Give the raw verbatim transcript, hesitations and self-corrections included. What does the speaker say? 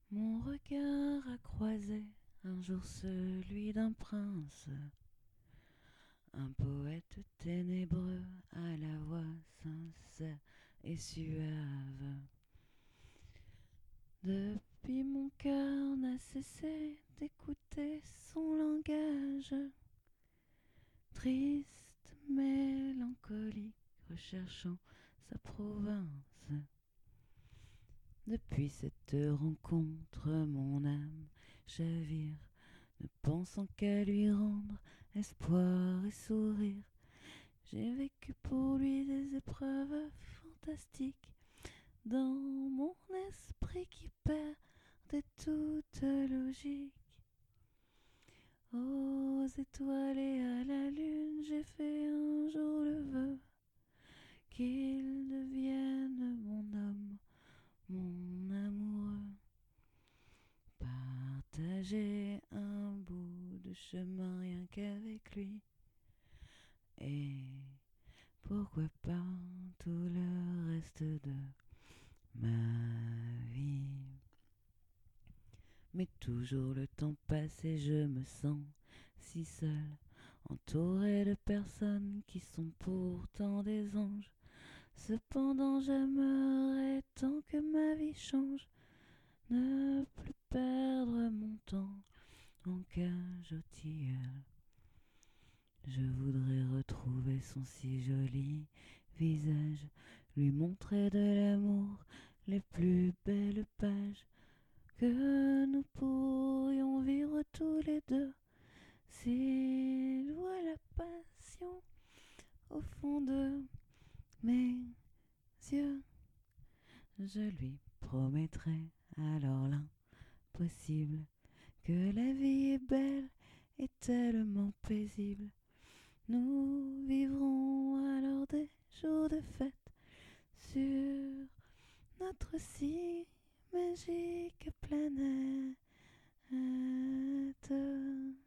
Mon regard a croisé un jour celui d'un prince, un poète ténébreux à la voix sincère et suave. Depuis mon cœur n'a cessé d'écouter son langage, triste, mélancolique, recherchant sa province. Depuis cette rencontre, mon âme chavire, ne pensant qu'à lui rendre espoir et sourire. J'ai vécu pour lui des épreuves fantastiques, dans mon esprit qui perdait toute logique. Aux étoiles et à la lune, j'ai fait un jour le vœu qu'il devienne mon homme, mon amoureux. Partager un bout de chemin rien qu'avec lui, et pourquoi pas tout le reste de ma vie. Mais toujours le temps passe et je me sens si seule, entourée de personnes qui sont pourtant des anges. Cependant j'aimerais tant que ma vie change, ne plus perdre mon temps en cage au tilleul. Je voudrais retrouver son si joli visage, lui montrer de l'amour les plus belles pages que nous pourrions vivre tous les deux. S'il voit la passion au fond de mes yeux, je lui promettrai alors l'impossible, que la vie est belle et tellement paisible. Nous vivrons alors des jours de fête sur notre si magique planète.